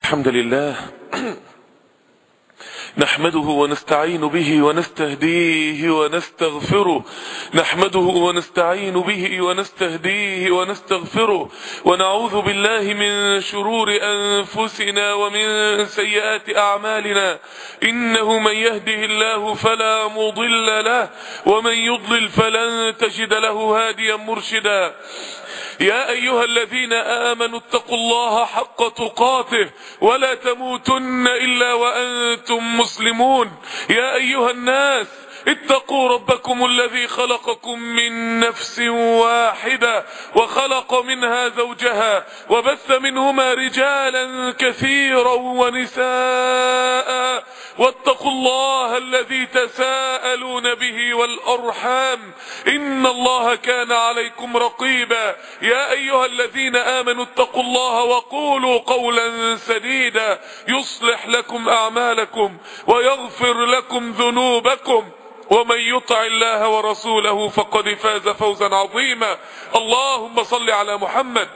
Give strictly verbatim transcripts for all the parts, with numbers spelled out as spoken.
الحمد لله نحمده ونستعين به ونستهديه ونستغفره نحمده ونستعين به ونستهديه ونستغفره ونعوذ بالله من شرور أنفسنا ومن سيئات أعمالنا إنه من يهده الله فلا مضل له ومن يضلل فلن تجد له هاديا مرشدا. يا أيها الذين آمنوا اتقوا الله حق تقاته ولا تموتن إلا وأنتم مسلمون. يا أيها الناس اتقوا ربكم الذي خلقكم من نفس واحدة وخلق منها زوجها وبث منهما رجالا كثيرا ونساء واتقوا الله الذي تساءلون به والأرحام إن الله كان عليكم رقيبا. يا أيها الذين آمنوا اتقوا الله وقولوا قولا سديدا يصلح لكم أعمالكم ويغفر لكم ذنوبكم ومن يطع الله ورسوله فقد فاز فوزا عظيما. اللهم صل على محمد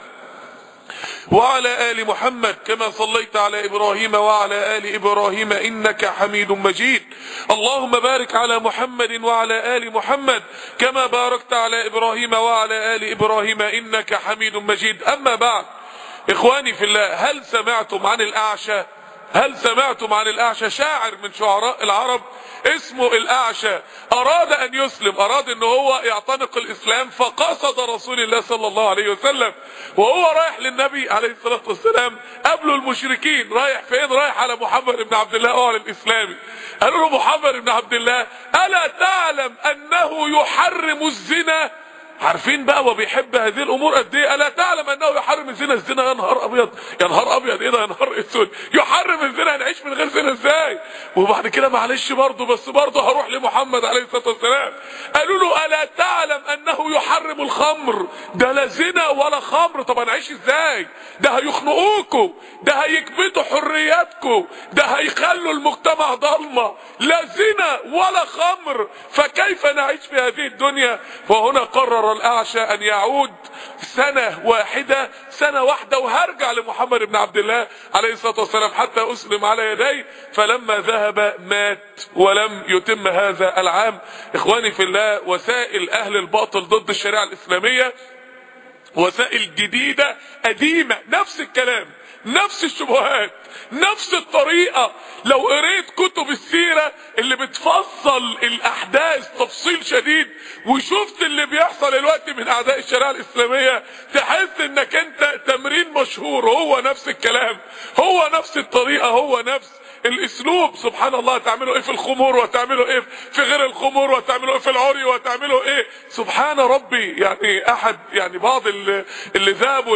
وعلى آل محمد كما صليت على إبراهيم وعلى آل إبراهيم إنك حميد مجيد. اللهم بارك على محمد وعلى آل محمد كما باركت على إبراهيم وعلى آل إبراهيم إنك حميد مجيد. أما بعد، إخواني في الله، هل سمعتم عن الأعشى؟ هل سمعتم عن الأعشى؟ شاعر من شعراء العرب اسمه الأعشى، أراد أن يسلم، أراد أنه هو يعتنق الإسلام، فقصد رسول الله صلى الله عليه وسلم وهو رايح للنبي عليه الصلاة والسلام. قبله المشركين، رايح فين؟ رايح على محمد بن عبد الله وعلى الإسلامي. قالوا له محمد بن عبد الله ألا تعلم أنه يحرم الزنا؟ عارفين بقى وبيحب هذه الامور قد ايه. الا تعلم انه يحرم الزنا؟ الزنا يا نهار ابيض، يا نهار ابيض، ايه ده يا نهار اسود، يحرم الزنا؟ هنعيش من غير زنا ازاي؟ وبعد كده معلش برضه، بس برضه هروح لمحمد عليه الصلاه والسلام. قالوا له الا تعلم انه يحرم الخمر؟ ده لا زنا ولا خمر، طب هنعيش ازاي؟ ده هيخنقوكوا، ده هيكبتوا حرياتكم، ده هيخلوا المجتمع ضلمه، لا زنا ولا خمر، فكيف نعيش في هذه الدنيا؟ فهنا قرر الأعشى أن يعود سنة واحدة، سنة واحدة وهرجع لمحمد بن عبد الله عليه الصلاة والسلام حتى أسلم على يديه. فلما ذهب مات ولم يتم هذا العام. إخواني في الله، وسائل أهل الباطل ضد الشريعة الإسلامية وسائل جديدة قديمة، نفس الكلام، نفس الشبهات، نفس الطريقة. لو قريت كتب السيرة اللي بتفصل الأحداث تفصيل شديد وشفت اللي بيحصل الوقت من أعداء الشريعة الإسلامية، تحس إنك أنت تمرين مشهور، هو نفس الكلام، هو نفس الطريقة، هو نفس الاسلوب. سبحان الله، تعملوا ايه في الخمور وتعملوا ايه في غير الخمور وتعملوا ايه في العري وتعملوا ايه، سبحان ربي. يعني احد يعني بعض اللي, اللي ذهبوا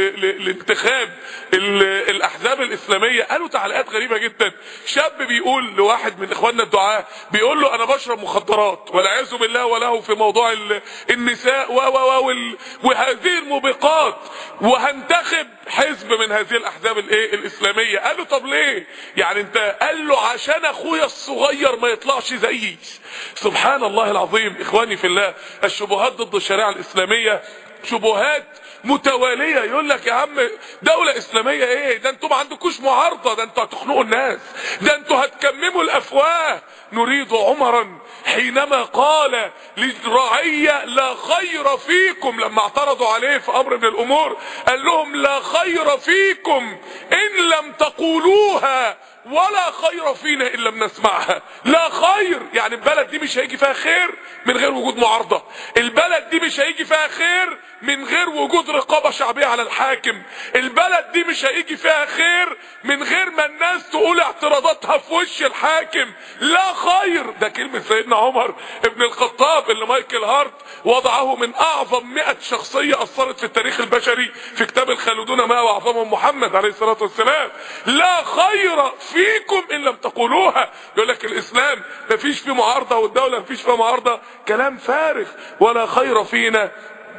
لانتخاب الاحزاب الاسلاميه قالوا تعليقات غريبه جدا. شاب بيقول لواحد من اخواننا الدعاة، بيقول له انا بشرب مخدرات والعياذ بالله وله في موضوع النساء و و وهذه الموبقات، وهنتخب حزب من هذه الاحزاب الايه الاسلاميه. قال له طب ليه؟ يعني انت؟ قال له عشان اخويا الصغير ما يطلعش زيي. سبحان الله العظيم. اخواني في الله، الشبهات ضد الشريعه الاسلاميه شبهات متواليه. يقول لك يا عم دوله اسلاميه ايه؟ ده انتوا ما عندكوش معارضه، ده انتوا هتخنقوا الناس، ده انتوا هتكمموا الافواه. نريد عمرا حينما قال للرعيه لا خير فيكم، لما اعترضوا عليه في امر من الامور قال لهم لا خير فيكم ان لم تقولوها ولا خير فينا ان لم نسمعها. لا خير يعني البلد دي مش هيجي فيها خير من غير وجود معارضه، البلد دي مش هيجي فيها خير من غير وجود رقابه شعبيه على الحاكم، البلد دي مش هيجي فيها خير من غير ما الناس تقول اعتراضاتها في وش الحاكم. لا خير، ده كلمه سيدنا عمر ابن الخطاب اللي مايكل هارت وضعه من اعظم مئة شخصيه اثرت في التاريخ البشري في كتاب الخالدون ما واعظمهم محمد عليه الصلاه والسلام. لا خير فيكم ان لم تقولوها. يقول لك الاسلام مفيش فيه معارضه والدوله مفيش فيها معارضه، كلام فارغ. ولا خير فينا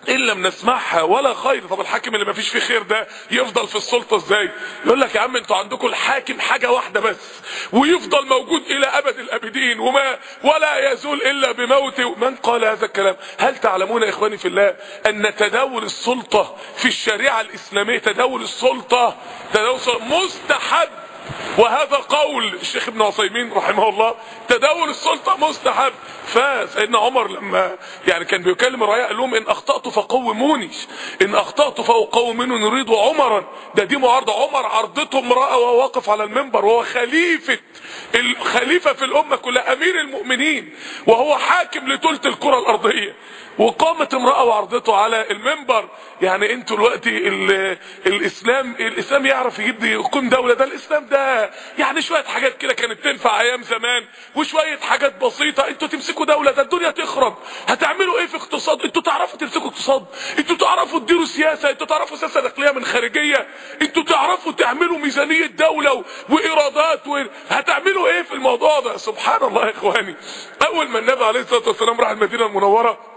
ان لم نسمعها ولا خير. طب الحاكم اللي ما فيش فيه خير ده يفضل في السلطه ازاي؟ يقول لك يا عم انتوا عندكم الحاكم حاجه واحده بس ويفضل موجود الى ابد الابدين وما ولا يزول الا بموته. من قال هذا الكلام؟ هل تعلمون يا اخواني في الله ان تداول السلطه في الشريعه الاسلاميه، تداول السلطه تداول السلطة مستحب، وهذا قول الشيخ ابن عثيمين رحمه الله، تداول السلطه مستحب. فسيدنا عمر لما يعني كان بيكلم الرعايا قال لهم ان اخطأت فقوموني، ان اخطأت فقوموني نريد عمرا. ده دي معارضه. عمر عرضته امراه وهو واقف على المنبر وهو خليفه الخليفه في الامه كلها، امير المؤمنين، وهو حاكم لثلث الكره الارضيه، وقامت امرأة وعرضته على المنبر. يعني انتوا دلوقتي الاسلام الاسلام يعرف يجيب يكون دولة؟ ده الاسلام ده يعني شوية حاجات كده كانت تنفع ايام زمان وشوية حاجات بسيطة. انتوا تمسكوا دولة ده الدنيا تخرب. هتعملوا ايه في اقتصاد؟ انتوا تعرفوا تمسكوا اقتصاد؟ انتوا تعرفوا تديروا سياسة؟ انتوا تعرفوا سياسة داخلية من خارجية؟ انتوا تعرفوا تعملوا ميزانية دولة وايرادات و... هتعملوا ايه في الموضوع ده؟ سبحان الله يا اخواني. اول ما النبي عليه الصلاة والسلام راح المدينة المنورة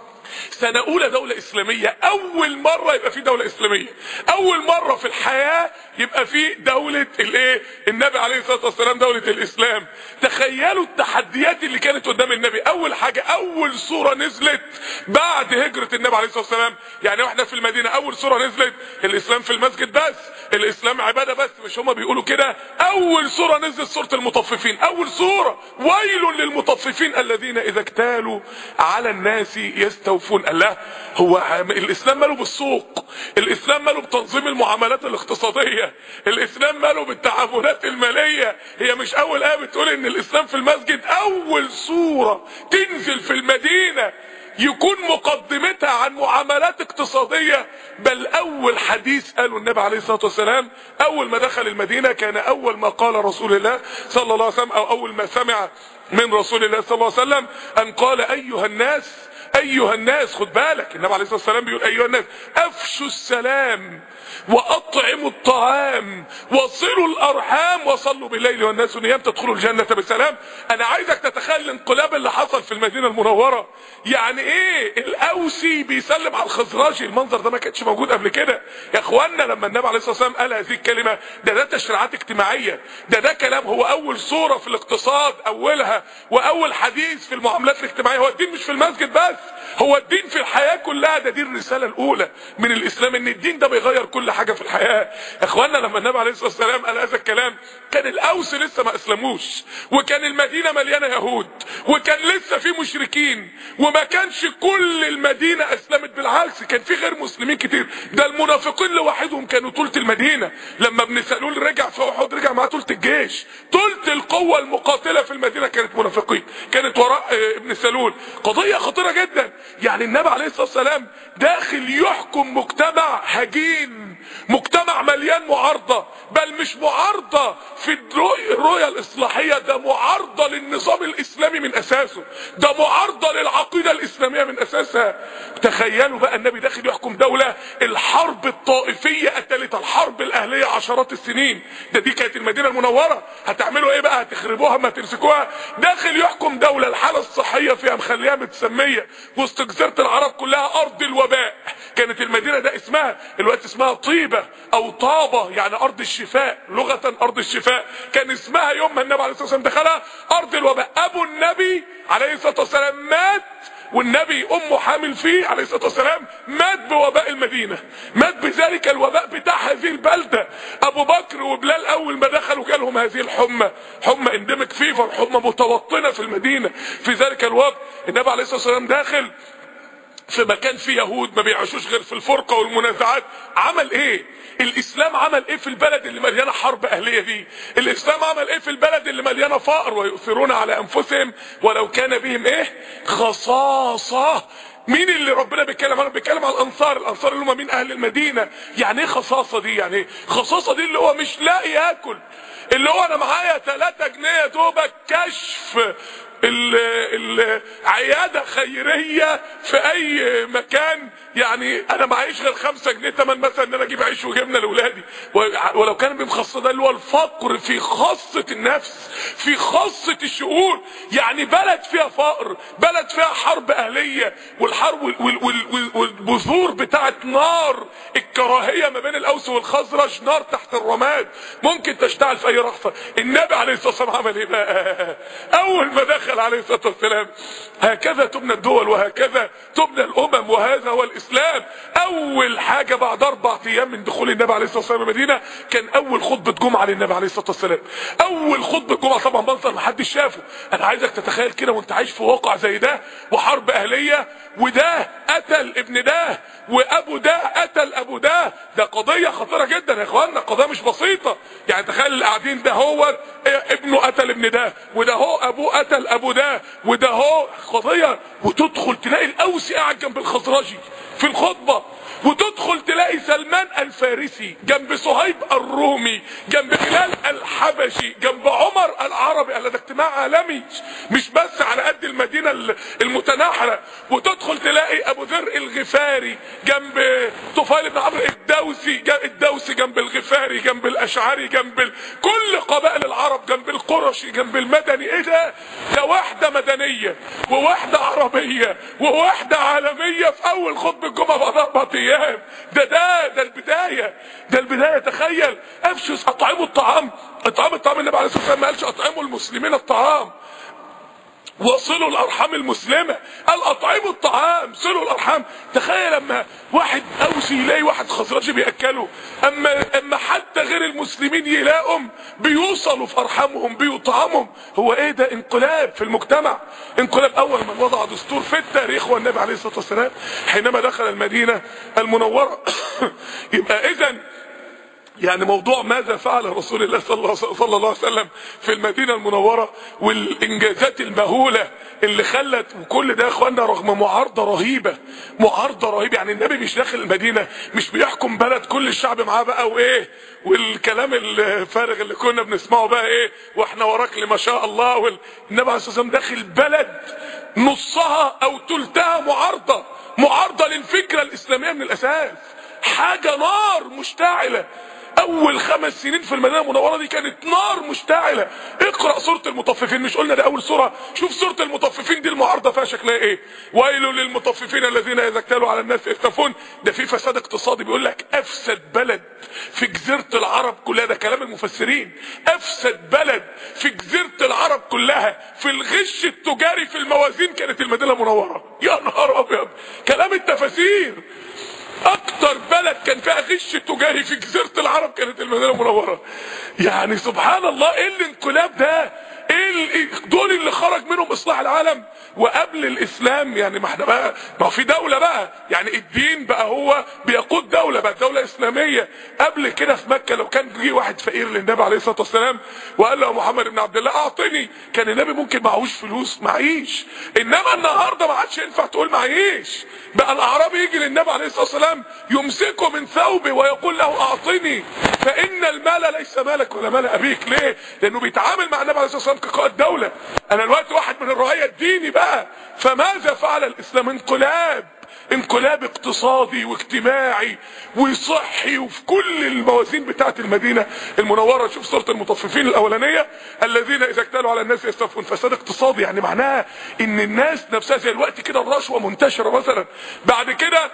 سنة أولى دولة إسلامية، أول مرة يبقى في دولة إسلامية، أول مرة في الحياة يبقى في دولة الإيه؟ النبي عليه الصلاة والسلام، دولة الإسلام. تخيلوا التحديات اللي كانت قدام النبي. أول حاجة، أول سورة نزلت بعد هجرة النبي عليه الصلاة والسلام. يعني واحنا في المدينة أول سورة نزلت الإسلام في المسجد بس، الإسلام عبادة بس، مش هما بيقولوا كده؟ أول سورة نزلت سورة المطففين، أول سورة، ويل للمطففين الذين إذا اكتالوا على الناس يستوفون. الله، هو الاسلام ماله بالسوق؟ الاسلام ماله بتنظيم المعاملات الاقتصاديه؟ الاسلام ماله بالتعاملات الماليه؟ هي مش اول ايه بتقول ان الاسلام في المسجد؟ اول سوره تنزل في المدينه يكون مقدمتها عن معاملات اقتصاديه. بل اول حديث قاله النبي عليه الصلاه والسلام اول ما دخل المدينه، كان اول ما قال رسول الله صلى الله عليه وسلم، او اول ما سمع من رسول الله صلى الله عليه وسلم، ان قال ايها الناس، ايها الناس. خد بالك النبي عليه الصلاه والسلام بيقول ايها الناس افشوا السلام واطعموا الطعام وصلوا الارحام وصلوا بالليل والناس نيام تدخلوا الجنه بسلام. انا عايزك تتخيل الانقلاب اللي حصل في المدينه المنوره. يعني ايه الاوسي بيسلم على الخزرجي؟ المنظر ده ما كانش موجود قبل كده يا اخوانا. لما النبي عليه الصلاه والسلام قال هذه الكلمه، ده ده تشريعات اجتماعيه، ده ده كلام. هو اول سوره في الاقتصاد اولها، واول حديث في المعاملات الاجتماعيه. هو الدين مش في المسجد بس، هو الدين في الحياه كلها. ده دي الرساله الاولى من الاسلام، ان الدين ده بيغير كل حاجه في الحياه. اخوانا لما النبي عليه الصلاه والسلام قال هذا الكلام، كان الاوس لسه ما اسلموش، وكان المدينه مليانه يهود، وكان لسه في مشركين، وما كانش كل المدينه اسلمت. بالعكس كان في غير مسلمين كتير. ده المنافقين لوحدهم كانوا ثلث المدينه. لما ابن سلول رجع في احد رجع معاه ثلث الجيش، ثلث القوه المقاتله في المدينه كانت منافقين، كانت وراء ابن سلول. قضيه خطيره جدا. يعني النبي عليه الصلاه والسلام داخل يحكم مجتمع هجين، مجتمع مليان معارضه، بل مش معارضه في الرؤيه الاصلاحيه، ده معارضه للنظام الاسلامي من اساسه، ده معارضه للعقيده الاسلاميه من اساسها. تخيلوا بقى النبي داخل يحكم دوله الحرب الطائفيه قتلت الحرب الاهليه عشرات السنين. ده دي كانت المدينه المنوره. هتعملوا ايه بقى؟ هتخربوها ما تمسكوها؟ داخل يحكم دوله الحاله الصحيه فيها مخليها متسميه وسط جزيره العرب كلها ارض الوباء. كانت المدينه ده اسمها الوقت اسمها طيبه او طابه، يعني ارض الشفاء، لغه ارض الشفاء. كان اسمها يوم ما النبي عليه الصلاه والسلام دخلها ارض الوباء. ابو النبي عليه الصلاه والسلام مات، والنبي امه حامل فيه عليه الصلاه والسلام، مات بوباء المدينه، مات بذلك الوباء بتاع هذه البلده. ابو بكر وبلال اول ما دخلوا جالهم هذه الحمى، حمى انديميك فيفر، حمى متوطنه في المدينه في ذلك الوقت. النبي عليه الصلاه والسلام داخل في مكان فيه يهود ما بيعيشوش غير في الفرقه والمنازعات. عمل ايه؟ الاسلام عمل ايه في البلد اللي مليانه حرب اهليه دي؟ الاسلام عمل ايه في البلد اللي مليانه فقر ويؤثرون على انفسهم ولو كان بهم ايه؟ خصاصه. مين اللي ربنا بيتكلم عنه؟ بيتكلم عن الانصار، الانصار اللي هم من اهل المدينه. يعني ايه خصاصه دي؟ يعني ايه خصاصه دي؟ اللي هو مش لاقي ياكل، اللي هو انا معايا ثلاثة جنيه دوبك كشف العيادة خيرية في اي مكان، يعني انا معيش غير خمسة جنيه تمن مثلا ان انا اجيب عيش وجبنه لاولادي، ولو كان بمخصص ده اللي هو الفقر في خاصة النفس، في خاصة الشؤون. يعني بلد فيها فقر، بلد فيها حرب اهلية، والحرب والبذور بتاعت نار الكراهية ما بين الاوس والخزرج، نار تحت الرماد ممكن تشتعل في اي لحظة. النبي عليه الصلاة والسلام عمل ايه بقى؟ اول ما دخل عليه الصلاة والسلام، هكذا تبنى الدول وهكذا تبنى الامم وهذا هو الاسلام. اول حاجة بعد اربع ايام من دخول النبي عليه الصلاة والسلام المدينة، كان اول خطبة جمعة للنبي عليه الصلاة والسلام. اول خطبة جمعة طبعا منظر محدش شافه. انا عايزك تتخيل كده وانت عايش في واقع زي ده وحرب اهلية، وده قتل ابن ده وابو ده قتل ابو ده، ده قضية خطيرة جدا يا اخوانا، قضية مش بسيطة. يعني تخيل اللي قاعدين ده هو ابنه قتل ابن ده، وده هو ابوه قتل ابو ده، وده هو قضية. وتدخل تلاقي الاوسي قاعد جنب الخزرجي في الخطبة، وتدخل تلاقي سلمان الفارسي جنب صهيب الرومي جنب بلال الحبشي جنب عمر العربي. قال ده اجتماع عالمي مش بس على قد المدينة المتناحرة. وتدخل تلاقي ابو ذر الغفاري جنب طفيل بن عمرو الدوسي، الدوسي جنب الغفاري جنب الاشعري جنب كل قبائل العرب، جنب القرشي جنب المدني. ايه ده؟ ده وحدة مدنية ووحدة عربية ووحدة عالمية في اول خطبة الجمعة بعد اربع ايام. ده ده ده البداية، ده البداية. تخيل افشوا اطعموا الطعام، اطعام الطعام. النبي عليه الصلاة والسلام ما قالش اطعموا المسلمين الطعام وصلوا الارحام المسلمة، قال اطعموا الطعام صلوا الارحام. تخيل لما واحد اوسي يلاقي واحد خزرجي بيأكله، اما اما حتى غير المسلمين يلاقوا بيوصلوا في ارحامهم بيطعمهم. هو ايه ده؟ انقلاب في المجتمع، انقلاب. اول من وضع دستور في التاريخ هو النبي عليه الصلاة والسلام حينما دخل المدينة المنورة. يبقى اذا يعني موضوع ماذا فعل رسول الله صلى الله عليه وسلم في المدينة المنورة والانجازات المهولة اللي خلت، وكل ده يا اخوانا رغم معارضة رهيبة، معارضة رهيبة. يعني النبي مش داخل المدينة مش بيحكم بلد كل الشعب معاه بقى وايه والكلام الفارغ اللي كنا بنسمعه بقى ايه واحنا وراك لما شاء الله. والنبي عليه الصلاة والسلام داخل بلد نصها او تلتها معارضة، معارضة للفكرة الاسلامية من الاساس، حاجة نار مشتعلة. اول خمس سنين في المدينة المنورة دي كانت نار مشتعلة. اقرأ سورة المطففين، مش قلنا ده اول سورة؟ شوف سورة المطففين دي المعارضة فيها شكلها ايه. ويل للمطففين الذين اذا اكتالوا على الناس يستفون. ده في فساد اقتصادي، بيقول لك افسد بلد في جزيرة العرب كلها، ده كلام المفسرين، افسد بلد في جزيرة العرب كلها في الغش التجاري في الموازين كانت المدينة المنورة. يا نهار ابيض، كلام التفاسير. اكتر بلد كان فيها غش تجاري في جزيرة العرب كانت المدينة المنورة. يعني سبحان الله، ايه الانقلاب ده؟ ايه دول اللي خرج منهم اصلاح العالم؟ وقبل الاسلام يعني ما احنا بقى ما في دولة بقى، يعني الدين بقى هو بيقود دولة، بقى دولة اسلامية. قبل كده في مكة لو كان جه واحد فقير للنبي عليه الصلاة والسلام وقال له محمد بن عبد الله اعطني، كان النبي ممكن معهوش فلوس، معيش. انما النهارده ما عادش ينفع تقول معيش، بقى الاعرابي يجي للنبي عليه الصلاة والسلام يمسكه من ثوبه ويقول له اعطني، فان المال ليس مالك ولا مال ابيك. ليه؟ لانه بيتعامل مع النبي عليه الصلاة والسلام كقائد دولة. انا دلوقتي واحد من الرعاية الديني بقى. فماذا فعل الاسلام؟ انقلاب، انقلاب اقتصادي واجتماعي وصحي وفي كل الموازين بتاعت المدينة المنورة. شوف سورة المطففين الاولانية، الذين اذا اكتالوا على الناس يستوفون. فساد اقتصادي يعني معناها ان الناس نفسها زي الوقت كده الرشوة منتشرة مثلا. بعد كده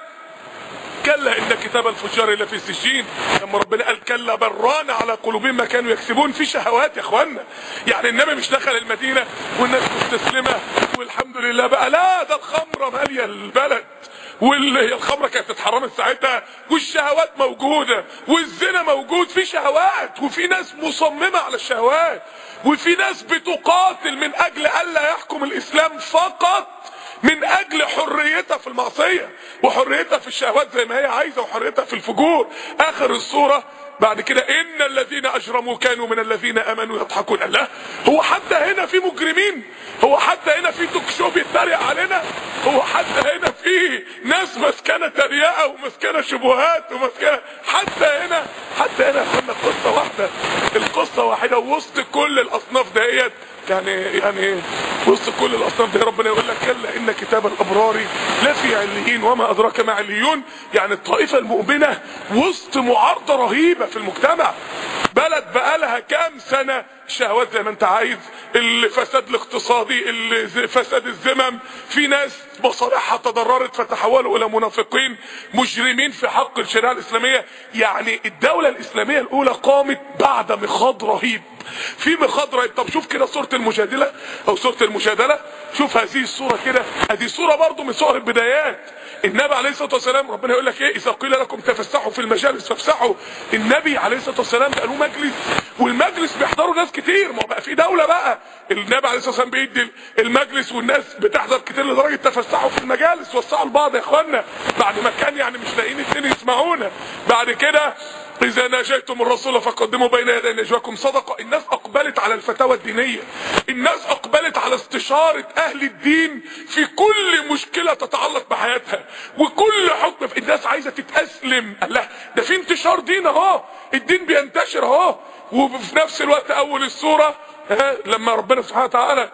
كلا ان كتاب الفجار الا في سجين، لما ربنا قال كلا بران على قلوبهم ما كانوا يكسبون. في شهوات يا اخوانا، يعني النبي مش دخل المدينة والناس مستسلمة والحمد لله بقى، لا ده الخمرة مالية البلد، واللي هي الخمرة كانت اتحرمت ساعتها، والشهوات موجودة والزنا موجود. في شهوات وفي ناس مصممة على الشهوات، وفي ناس بتقاتل من اجل الا يحكم الاسلام فقط من اجل حريتها في المعصية وحريتها في الشهوات زي ما هي عايزة وحريتها في الفجور. اخر الصورة بعد كده ان الذين اجرموا كانوا من الذين امنوا يضحكون. الله، هو حتى هنا في مجرمين؟ هو حتى هنا في توك شو بيتريق علينا؟ هو حتى هنا في ناس مسكنه تريقه ومسكنه شبهات ومسكنه؟ حتى هنا حتى هنا كنا قصه واحده، القصه واحده وسط كل الاصناف دهيت يعني يعني وسط كل الاصنام دي ربنا يقول لك كلا ان كتاب الابرار لفي عليين وما ادراك ما عليون. يعني الطائفه المؤمنه وسط معارضه رهيبه في المجتمع، بلد بقالها كام سنه شهوات زي ما انت عايز، الفساد الاقتصادي، الفساد الذمم، في ناس مصالحها تضررت فتحولوا الى منافقين مجرمين في حق الشريعه الاسلاميه. يعني الدوله الاسلاميه الاولى قامت بعد مخاض رهيب، في مخاض رهيب. طب شوف كده سوره المجادله او سوره المجادله، شوف هذه السوره كده، هذه سوره برضو من سور البدايات. النبي عليه الصلاه والسلام ربنا يقول لك ايه؟ اذا قيل لكم تفسحوا في المجالس فافسحوا. النبي عليه الصلاه والسلام بقى له مجلس، والمجلس بيحضروا ناس كتير، ما بقى في دوله بقى. النبي عليه الصلاه والسلام بيدي المجلس والناس بتحضر كتير لدرجه تفسحوا في المجالس، وسعوا لبعض يا اخوانا، بعد ما كان يعني مش لاقيين اتنين يسمعونا. بعد كده إذا ناجيتم الرسول فقدموا بين يدي نجواكم صدقة. الناس أقبلت على الفتاوى الدينية، الناس أقبلت على استشارة أهل الدين في كل مشكلة تتعلق بحياتها وكل حكم. الناس عايزة تتأسلم. الله، ده في انتشار دين اهو، الدين بينتشر اهو. وفي نفس الوقت أول السورة لما ربنا سبحانه وتعالى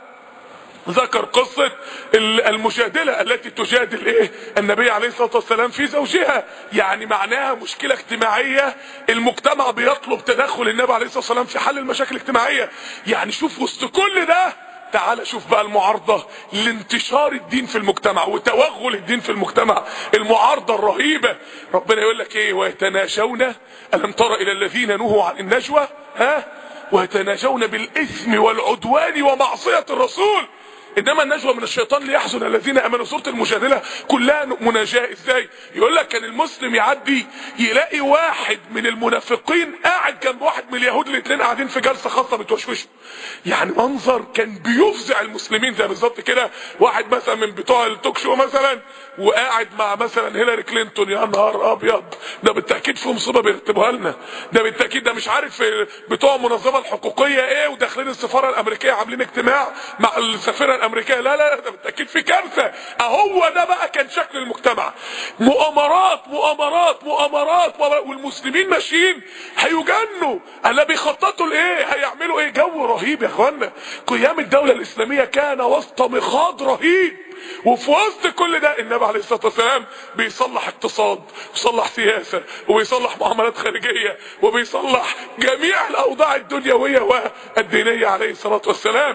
ذكر قصة المجادلة التي تجادل ايه النبي عليه الصلاة والسلام في زوجها، يعني معناها مشكلة اجتماعية المجتمع بيطلب تدخل النبي عليه الصلاة والسلام في حل المشاكل الاجتماعية. يعني شوف وسط كل ده تعال شوف بقى المعارضة لانتشار الدين في المجتمع وتوغل الدين في المجتمع، المعارضة الرهيبة. ربنا يقول لك ايه؟ ويتناجون، ألم تر إلى الذين نهوا عن النجوى ها ويتناجون بالإثم والعدوان ومعصية الرسول. انما النجوى من الشيطان ليحزن الذين امنوا. سوره المجادله كلها مناجاه. ازاي؟ يقول لك كان المسلم يعدي يلاقي واحد من المنافقين قاعد جنب واحد من اليهود، الاثنين قاعدين في جلسه خاصه بتوشوشه. يعني منظر كان بيفزع المسلمين. زي بالظبط كده واحد مثلا من بتوع التوك شو مثلا وقاعد مع مثلا هيلاري كلينتون، يا نهار ابيض، ده بالتاكيد في مصيبه بيرتبوها لنا، ده بالتاكيد ده مش عارف بتوع المنظمه الحقوقيه ايه وداخلين السفاره الامريكيه عاملين اجتماع مع السفيره الامريكيه، لا لا ده بالتاكيد في كارثه. اهو ده بقى كان شكل المجتمع، مؤامرات مؤامرات مؤامرات، والمسلمين ماشيين هيجنوا. الا بيخططوا لايه؟ هيعملوا ايه؟ جو رهيب يا اخوانا. قيام الدوله الاسلاميه كان وسط مخاض رهيب، وفي وسط كل ده النبي عليه الصلاه والسلام بيصلح اقتصاد وبيصلح سياسه وبيصلح معاملات خارجيه وبيصلح جميع الاوضاع الدنيويه والدينيه عليه الصلاه والسلام.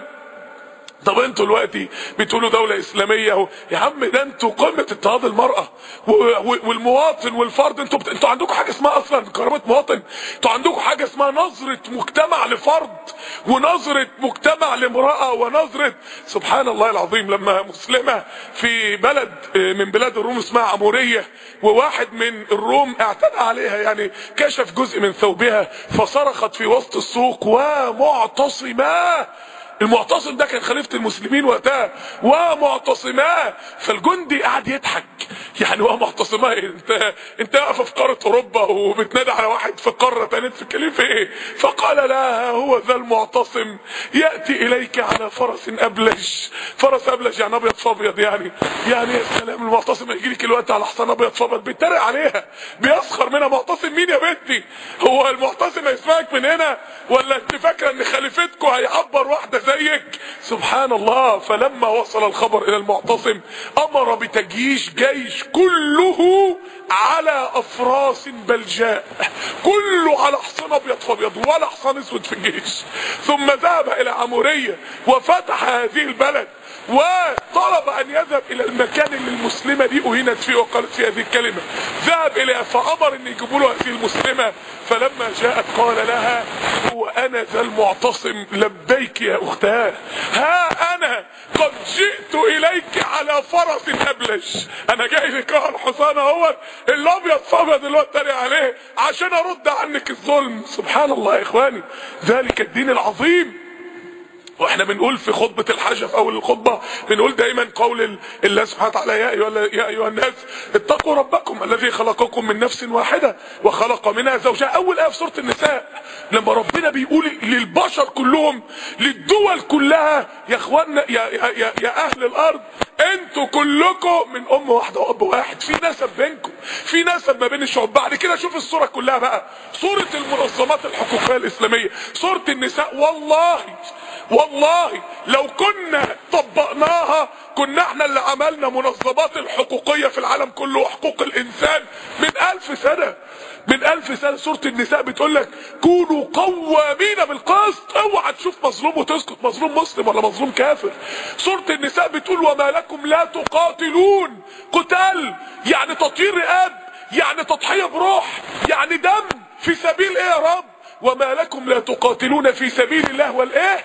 طب انتوا دلوقتي بتقولوا دولة اسلامية اهو، يا عم ده انتوا قمة اضطهاد المرأة والمواطن والفرد. انتوا بت... انتوا عندكم حاجة اسمها اصلا كرامة مواطن، انتوا عندكم حاجة اسمها نظرة مجتمع لفرد ونظرة مجتمع لامرأة ونظرة. سبحان الله العظيم، لما مسلمة في بلد من بلاد الروم اسمها عمورية، وواحد من الروم اعتدى عليها، يعني كشف جزء من ثوبها فصرخت في وسط السوق ومعتصماه. المعتصم ده كان خليفة المسلمين وقتها، ومعتصماه. فالجندي قاعد يضحك، يعني ومعتصماه انت انت واقفه في قاره اوروبا وبتنادى على واحد في قاره ثانيه، بتتكلم في ايه؟ فقال لها هو ذا المعتصم ياتي اليك على فرس ابلج. فرس ابلج يعني ابيض فابيض، يعني يعني يا سلام، المعتصم هيجي لك الوقت على حصان ابيض فابيض. بيتريق عليها، بيسخر منها. معتصم مين يا بنتي؟ هو المعتصم هيسمعك من هنا؟ ولا انت فاكره ان خليفتكم هيعبر واحده زيك؟ سبحان الله. فلما وصل الخبر الى المعتصم امر بتجييش جيش كله على افراس بلجاء، كله على حصان ابيض فابيض ولا حصان اسود في الجيش. ثم ذهب الى عمورية وفتح هذه البلد وطلب ان يذهب الى المكان اللي المسلمة دي اهينت فيه وقالت فيه هذه الكلمة. ذهب اليها فامر ان يجيبوا له هذه المسلمة. فلما جاءت قال لها هو انا ذا المعتصم لبيك يا اختاه، ها انا قد جئت اليك على فرس ابلج. انا جاي لك على الحصان اهوت الابيض فابيض اللي هو اتريق عليه عشان ارد عنك الظلم. سبحان الله يا اخواني، ذلك الدين العظيم. واحنا بنقول في خطبة الحاجة في اول الخطبة بنقول دايما قول الله سبحانه وتعالى يا ايها يا ايها الناس اتقوا ربكم الذي خلقكم من نفس واحدة وخلق منها زوجها. اول ايه في سورة النساء لما ربنا بيقول للبشر كلهم، للدول كلها، يا اخوانا يا, يا, يا اهل الارض انتوا كلكم من ام واحدة واب واحد، في نسب بينكم، في نسب ما بين الشعوب. بعد كده شوف الصورة كلها بقى، صورة المنظمات الحقوقية الاسلامية، صورة النساء. والله والله لو كنا طبقناها كنا احنا اللي عملنا منظمات الحقوقية في العالم كله وحقوق الانسان من الف سنة. من الف سنة سورة النساء بتقول لك كونوا قوامين بالقسط. اوعى تشوف مظلوم وتسكت، مظلوم مسلم ولا مظلوم كافر. سورة النساء بتقول وما لكم لا تقاتلون. قتال يعني تطهير رقاب، يعني تضحية بروح، يعني دم في سبيل ايه يا رب؟ وما لكم لا تقاتلون في سبيل الله والايه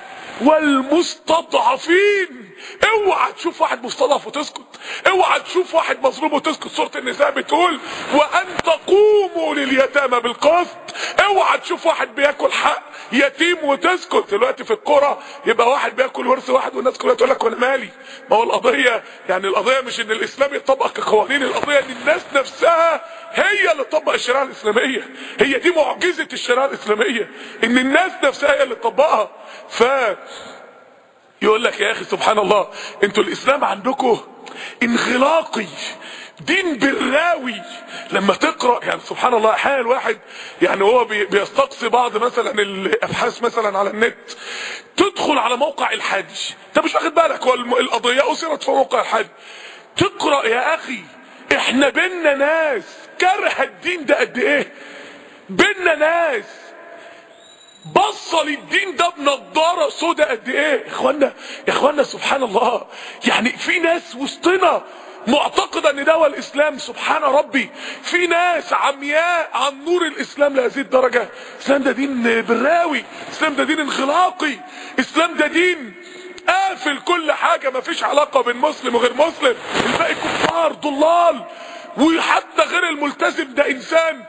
والمستضعفين. اوعى تشوف واحد مستضعف وتسكت، اوعى تشوف واحد مظلوم وتسكت. سورة النساء بتقول وان تقوموا لليتامى بالقسط. اوعى تشوف واحد بياكل حق يتيم وتسكت. دلوقتي في القرى يبقى واحد بياكل ورث واحد والناس كلها تقول لك وانا مالي. ما هو القضيه يعني القضيه مش ان الاسلام يطبق كقوانين، القضيه ان الناس نفسها هي اللي تطبق الشريعه الاسلاميه. هي دي معجزه الشريعه الاسلاميه، ان الناس نفسها هي اللي تطبقها. ف يقول لك يا اخي سبحان الله انتوا الاسلام عندكم انغلاقي، دين براوي. لما تقرأ يعني سبحان الله احيانا الواحد يعني هو بيستقصي بعض مثلا الابحاث مثلا على النت، تدخل على موقع الحادي انت مش واخد بالك هو القضيه اثيرت في موقع الحادي، تقرأ يا اخي احنا بينا ناس كره الدين ده قد ايه، بينا ناس بصل الدين ده بنضاره سودا قد ايه. يا اخوانا يا اخوانا سبحان الله، يعني في ناس وسطنا معتقدة ان ده هو الاسلام. سبحان ربي، في ناس عمياء عن نور الاسلام لهذه الدرجة. الاسلام ده دين براوي، الاسلام ده دين انغلاقي، الاسلام ده دين قافل كل حاجة، مفيش علاقة بين مسلم وغير مسلم، الباقي كفار ضلال، وحتى غير الملتزم ده انسان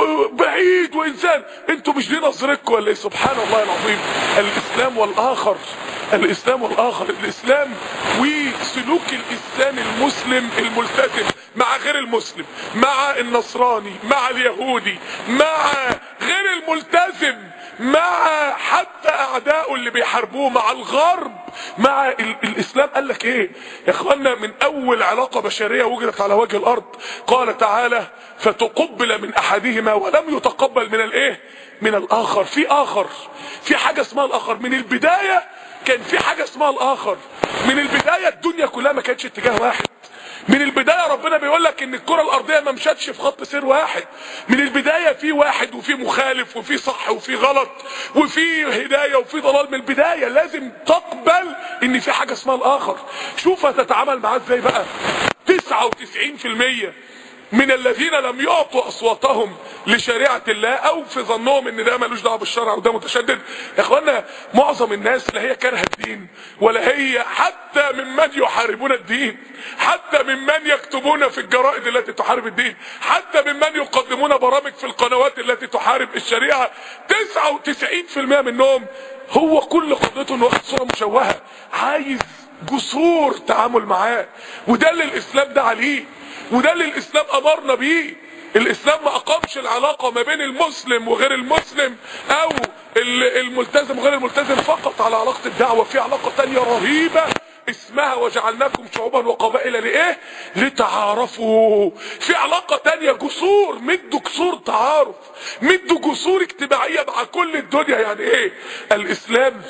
بعيد وانسان. انتوا مش دي نظرتكم ولا ايه؟ سبحان الله العظيم. الاسلام والاخر، الاسلام والاخر، الاسلام وسلوك الانسان المسلم الملتزم مع غير المسلم، مع النصراني، مع اليهودي، مع غير الملتزم، مع حتى اعدائه اللي بيحاربوه، مع الغرب، مع ال الاسلام. قال لك ايه يا اخوانا؟ من اول علاقة بشرية وجدت على وجه الارض قال تعالى فتقبل من احدهما ولم يتقبل من الايه؟ من الاخر. في اخر، في حاجة اسمها الاخر. من البداية كان في حاجة اسمها الاخر. من البداية الدنيا كلها ما كانتش اتجاه واحد. من البداية ربنا بيقول لك ان الكرة الارضية ما مشتش في خط سير واحد. من البداية في واحد وفي مخالف وفي صح وفي غلط وفي هداية وفي ضلال. من البداية لازم تقبل ان في حاجة اسمها الاخر. شوف هتتعامل معاه ازاي بقى. تسعة وتسعين في المية من الذين لم يعطوا اصواتهم لشريعة الله او في ظنهم ان ده ملوش دعوه بالشرع وده متشدد. يا اخوانا معظم الناس لا هي كارهه الدين ولا هي حتى ممن يحاربون الدين، حتى ممن يكتبون في الجرائد التي تحارب الدين، حتى ممن يقدمون برامج في القنوات التي تحارب الشريعة. تسعة وتسعين في المية منهم هو كل قضيته انه واخد صورة مشوهة، عايز جسور تعامل معاه. وده اللي الاسلام ده عليه، وده اللي الاسلام امرنا بيه. الاسلام ما اقامش العلاقة ما بين المسلم وغير المسلم او الملتزم وغير الملتزم فقط على علاقة الدعوة. في علاقة تانية رهيبة اسمها وجعلناكم شعوبا وقبائل لايه؟ لتعارفوا. في علاقة تانية جسور، مدوا جسور تعارف، مدوا جسور اجتماعية مع كل الدنيا. يعني ايه الاسلام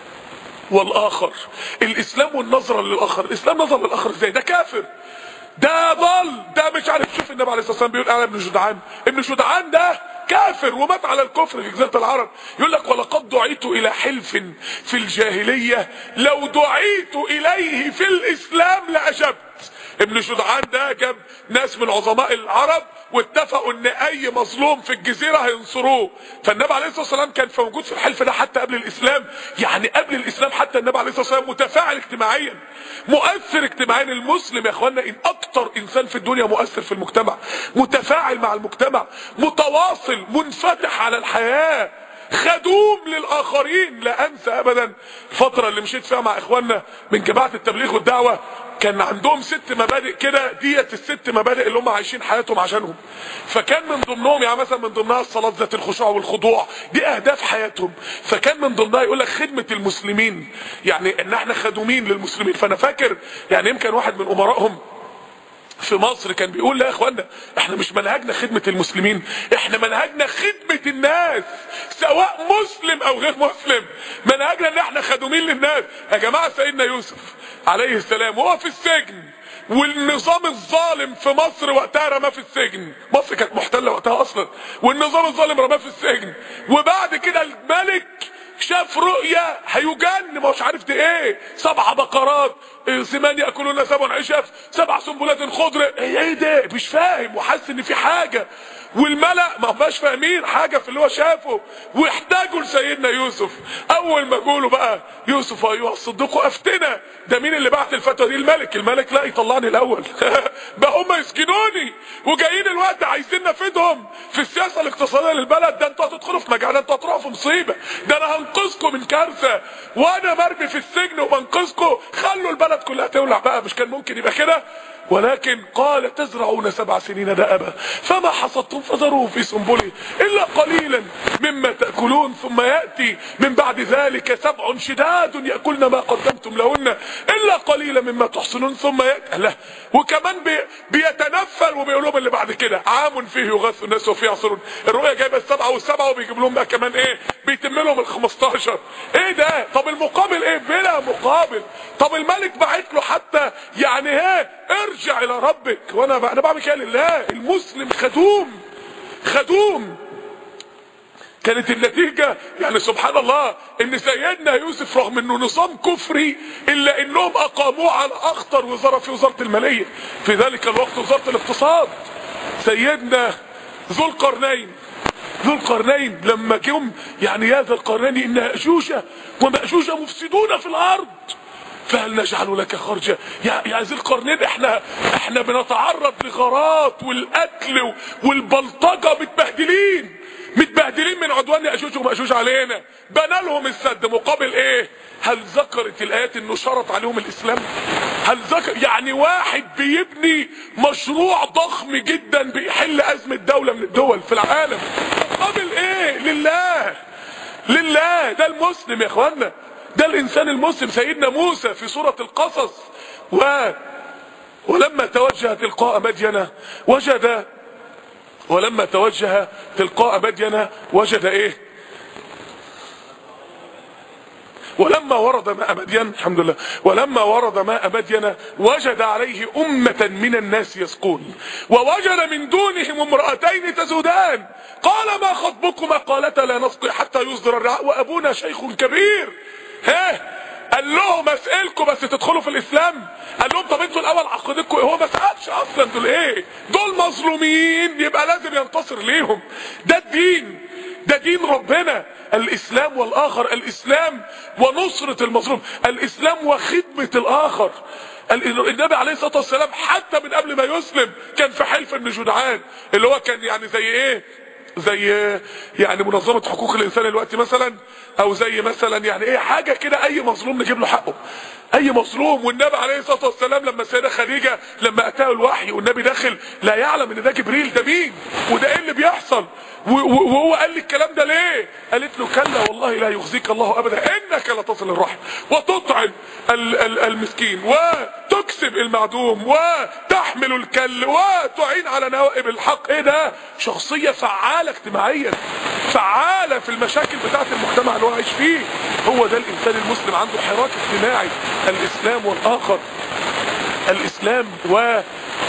والاخر؟ الاسلام والنظرة للاخر. الاسلام نظر للاخر ازاي؟ ده كافر، ده ضل، ده مش عارف. شوف النبي عليه الصلاه والسلام بيقول على ابن جدعان، ابن جدعان ده كافر ومات على الكفر في جزيره العرب. يقول لك ولقد دعيت الى حلف في الجاهليه لو دعيت اليه في الاسلام لاجبت. ابن جدعان ده جاب ناس من عظماء العرب واتفقوا ان اي مظلوم في الجزيرة هينصروه. فالنبي عليه الصلاة والسلام كان موجود في الحلف ده حتى قبل الاسلام. يعني قبل الاسلام حتى النبي عليه الصلاة والسلام متفاعل اجتماعيا، مؤثر اجتماعيا. المسلم يا اخوانا ان اكتر انسان في الدنيا مؤثر في المجتمع، متفاعل مع المجتمع، متواصل، منفتح على الحياة، خدوم للاخرين. لا انسى ابدا الفترة اللي مشيت فيها مع اخواننا من جماعة التبليغ والدعوة، كان عندهم ست مبادئ كده، ديت الست مبادئ اللي هم عايشين حياتهم عشانهم. فكان من ضمنهم يعني مثلا من ضمنها الصلاة ذات الخشوع والخضوع، دي اهداف حياتهم. فكان من ضمنها يقول لك خدمة المسلمين، يعني ان احنا خدومين للمسلمين. فانا فاكر يعني يمكن واحد من امرائهم في مصر كان بيقول لا يا اخوانا احنا مش منهجنا خدمة المسلمين، احنا منهجنا خدمة الناس سواء مسلم او غير مسلم، منهجنا ان احنا خدومين للناس. يا جماعة سيدنا يوسف عليه السلام وهو في السجن والنظام الظالم في مصر وقتها رماه في السجن، مصر كانت محتلة وقتها اصلا، والنظام الظالم رماه في السجن، وبعد كده الملك شاف رؤية هيجن، مش عارف دي ايه، سبع بقرات سمان ياكلون سبع عشاف سبع سنبلات خضر، ايه ده مش فاهم، وحس ان في حاجة، والملأ ما هماش فاهمين حاجة في اللي هو شافه، واحتاجوا لسيدنا يوسف. اول ما قولوا بقى يوسف ايها الصديق افتنا، ده مين اللي بعت الفتوى دي؟ الملك. الملك لا يطلعني الاول بقى هم يسجنوني وجايين الوقت عايزين نفيدهم في السياسة الاقتصادية للبلد، ده انتوا هتدخلوا في مجال، انتوا هتروحوا في مصيبة، ده انا هنقذكم من كارثة وانا مرمي في السجن وبنقذكم، خلوا البلد كلها تولع بقى. مش كان ممكن يبقى كده؟ ولكن قال تزرعون سبع سنين دأبا فما حصدتم فذروه في سنبله إلا قليلا مما تأكلون ثم يأتي من بعد ذلك سبع شداد يأكلن ما قدمتم لهن إلا قليلا مما تحصنون ثم يأتي الله. وكمان بي بيتنفل وبيقول لهم اللي بعد كده عام فيه يغاث الناس وفيه يعصرون. الرؤيا جايبه السبعه والسبعه وبيجيب لهم بقى كمان ايه، بيتم لهم ال خمستاشر. ايه ده؟ طب المقابل ايه؟ بلا مقابل. طب الملك بعت له حتى يعني ايه ارجع الى ربك، وانا انا بعمل كده لله. المسلم خدوم خدوم. كانت النتيجة يعني سبحان الله ان سيدنا يوسف رغم انه نظام كفري الا انهم اقاموه على اخطر وزارة في وزارة المالية في ذلك الوقت، وزارة الاقتصاد. سيدنا ذو القرنين ذو القرنين لما جم يعني يا ذا القرنين ان يأجوج ومأجوج مفسدون في الارض فهل نجعل لك خرجا. يا يا ذي القرنين احنا احنا بنتعرض لغارات والقتل والبلطجة، متبهدلين متبهدلين من عدوان يأجوج ومأجوج علينا، بنى لهم السد مقابل ايه؟ هل ذكرت الايات انه شرط عليهم الاسلام؟ هل ذكر يعني واحد بيبني مشروع ضخم جدا بيحل ازمة دولة من الدول في العالم مقابل ايه؟ لله لله. ده المسلم يا اخوانا، ده الانسان المسلم. سيدنا موسى في سورة القصص و ولما توجه تلقاء مدين وجد ولما توجه تلقاء مدين وجد ايه؟ ولما ورد ماء مدين الحمد لله ولما ورد ماء مدين وجد عليه أمة من الناس يسقون ووجد من دونهم امرأتين تزودان قال ما خطبكما قالتا لا نسقي حتى يصدر الرعاء وأبونا شيخ كبير. ها قال لهم اسألكم بس تدخلوا في الإسلام؟ قال لهم طب انتوا الأول عقيدتكم هو ما سألش أصلا دول ايه؟ دول مظلومين يبقى لازم ينتصر ليهم. ده الدين، ده دين ربنا، الاسلام والاخر، الاسلام ونصرة المظلوم، الاسلام وخدمة الاخر. النبي عليه الصلاة والسلام حتى من قبل ما يسلم كان في حلف ابن جدعان اللي هو كان يعني زي ايه، زي يعني منظمة حقوق الانسان الوقت مثلا، او زي مثلا يعني ايه حاجة كده اي مظلوم نجيب له حقه، اي مظلوم. والنبي عليه الصلاة والسلام لما السيدة خديجة لما اتاه الوحي والنبي داخل لا يعلم ان ده جبريل، ده مين وده ايه اللي بيحصل، وهو قال لي الكلام ده ليه؟ قالت له كلا والله لا يخزيك الله ابدا انك لتصل الرحم وتطعم المسكين وتكسب المعدوم وتحمل الكل وتعين على نوائب الحق. ايه ده؟ شخصية فعالة اجتماعيا، فعالة في المشاكل بتاعت المجتمع اللي هو عايش فيه. هو ده الانسان المسلم، عنده حراك اجتماعي. الاسلام والاخر، الاسلام و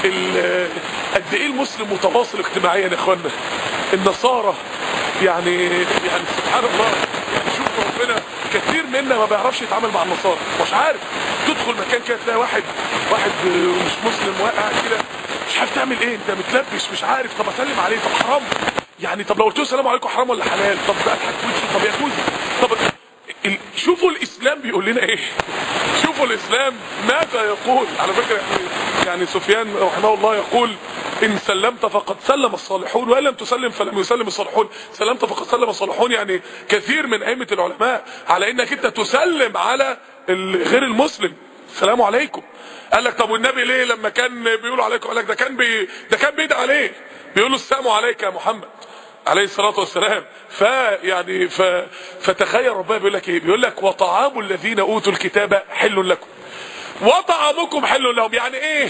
قد ايه المسلم متواصل اجتماعيا يا اخوانا. النصارى يعني يعني سبحان الله، يعني شوف ربنا كثير منا ما بيعرفش يتعامل مع النصارى، مش عارف. تدخل مكان كده تلاقي واحد واحد مش مسلم واقع كده مش عارف تعمل ايه، انت متلبش مش عارف، طب اسلم عليه، طب حرام يعني، طب لو قلت له السلام عليكم حرام ولا حلال، طب بقى تحكي طب يجوز، طب شوفوا الاسلام بيقول لنا ايه، شوفوا الاسلام ماذا يقول. على فكره يعني, يعني سفيان رحمه الله يقول ان سلمت فقد سلم الصالحون وان لم تسلم فلم يسلم الصالحون. سلمت فقد سلم الصالحون، يعني كثير من ائمه العلماء على انك انت تسلم على غير المسلم السلام عليكم. قال لك طب والنبي ليه لما كان بيقولوا عليكم قال لك ده كان بي ده كان بيدعي عليه، بيقولوا السلام عليك يا محمد عليه الصلاة والسلام. فيعني ف... فتخيل ربنا بيقول لك ايه، بيقول لك وطعام الذين اوتوا الكتاب حل لكم وطعامكم حل لهم. يعني ايه؟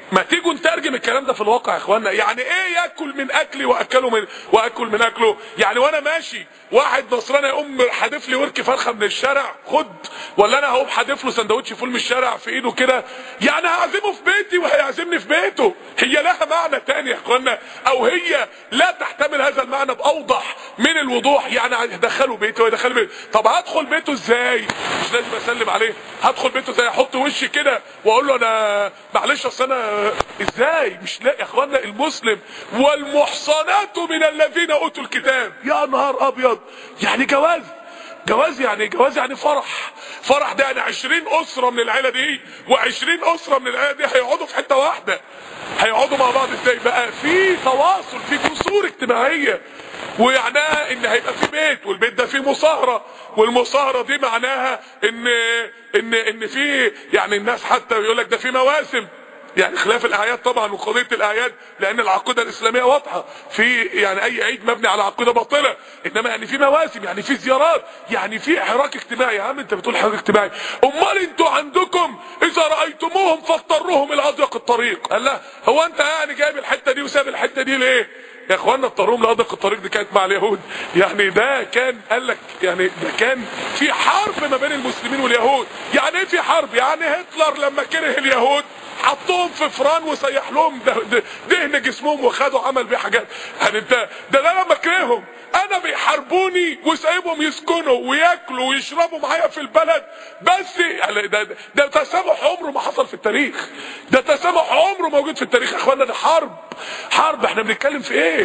ما تيجوا نترجم الكلام ده في الواقع يا اخوانا. يعني ايه ياكل من اكلي واكله من واكل من اكله؟ يعني وانا ماشي واحد نصراني يقوم حادف لي ورك فرخه من الشارع خد، ولا انا هقوم حادف له سندوتش فول من الشارع في ايده كده؟ يعني هعزمه في بيتي وهيعزمني في بيته. هي لها معنى تاني يا اخوانا، او هي لا تحتمل هذا المعنى باوضح من الوضوح. يعني هدخله بيته ويدخله بيته. طب هدخل بيته ازاي؟ مش لازم اسلم عليه. هدخل بيته ازاي؟ احط وشي كده واقول له انا معلش اصل انا ازاي؟ مش لا يا اخوانا. المسلم والمحصنات من الذين اوتوا الكتاب، يا نهار ابيض. يعني جواز جواز يعني جواز يعني فرح فرح ده يعني عشرين اسرة من العيلة دي وعشرين اسرة من العيلة دي هيقعدوا في حتة واحدة، هيقعدوا مع بعض ازاي بقى؟ في تواصل، في جسور اجتماعية، ويعناها ان هيبقى في بيت، والبيت ده فيه مصاهرة، والمصاهرة دي معناها ان ان ان في يعني الناس حتى يقول لك ده في مواسم، يعني خلاف الاعياد طبعا وقضيه الاعياد، لان العقيده الاسلاميه واضحه في يعني اي عيد مبني على عقيده باطله، انما يعني في مواسم، يعني في زيارات، يعني في حراك اجتماعي. يا عم انت بتقول حراك اجتماعي، امال انتوا عندكم اذا رايتموهم فاضطروهم الى اضيق الطريق. قال لا هو انت يعني جايب الحته دي وساب الحته دي ليه يا اخوانا؟ اضطروهم لاضيق الطريق دي كانت مع اليهود. يعني ده كان قال لك يعني ده كان في حرب ما بين المسلمين واليهود. يعني ايه في حرب؟ يعني هتلر لما كره اليهود حطهم في فران وسيح لهم دهن جسمهم وخدوا عمل بيه حاجات. يعني انت ده انا لما كرههم انا بيحاربوني وسايبهم يسكنوا وياكلوا ويشربوا معايا في البلد بس. يعني ده, ده تسامح عمره ما حصل في التاريخ، ده تسامح عمره موجود في التاريخ يا اخوانا. ده حرب حرب. احنا بنتكلم في ايه؟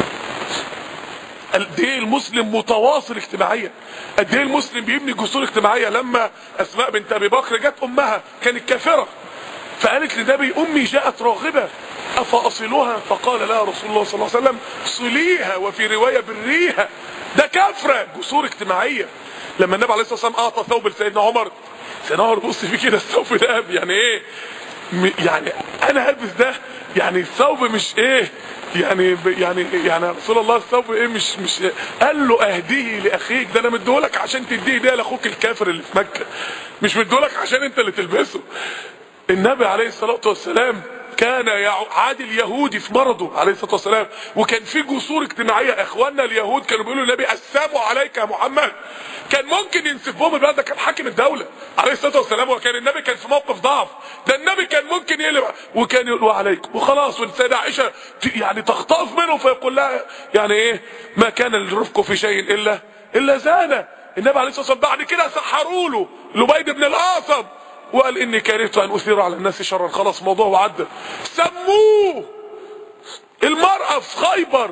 قد ايه المسلم متواصل اجتماعيا، قد ايه المسلم بيبني جسور اجتماعيه. لما اسماء بنت ابي بكر جت امها كانت كافره، فقالت لنبي امي جاءت راغبه افاصلها؟ فقال لها رسول الله صلى الله عليه وسلم صليها، وفي روايه بريها. ده كافره. جسور اجتماعيه. لما النبي عليه الصلاه والسلام اعطى ثوب لسيدنا عمر، سيدنا عمر بص فيه كده الثوب ده يعني ايه؟ يعني انا هلبس ده؟ يعني الثوب مش ايه يعني يعني يعني رسول الله الثوب ايه؟ مش مش إيه؟ قال له اهديه لاخيك، ده انا مديهولك عشان تديه ده لاخوك الكافر اللي في مكه، مش مديهولك عشان انت اللي تلبسه. النبي عليه الصلاه والسلام كان يعاد اليهودي في مرضه عليه الصلاه والسلام، وكان في جسور اجتماعيه. اخواننا اليهود كانوا بيقولوا للنبي السلام عليك يا محمد، كان ممكن ينسفهم البلد. ده كان حاكم الدوله عليه الصلاه والسلام، وكان النبي كان في موقف ضعف، ده النبي كان ممكن يقلب وكان يقول عليكم وخلاص. والسيده عائشه يعني تخطف منه فيقول لها يعني ايه؟ ما كان الرفق في شيء الا الا زانه. النبي عليه الصلاه والسلام بعد كده سحروا له لبيد بن الاعصم وقال اني كرهت ان اثير على الناس شرا. خلاص الموضوع وعدى. سموه المرأة في خيبر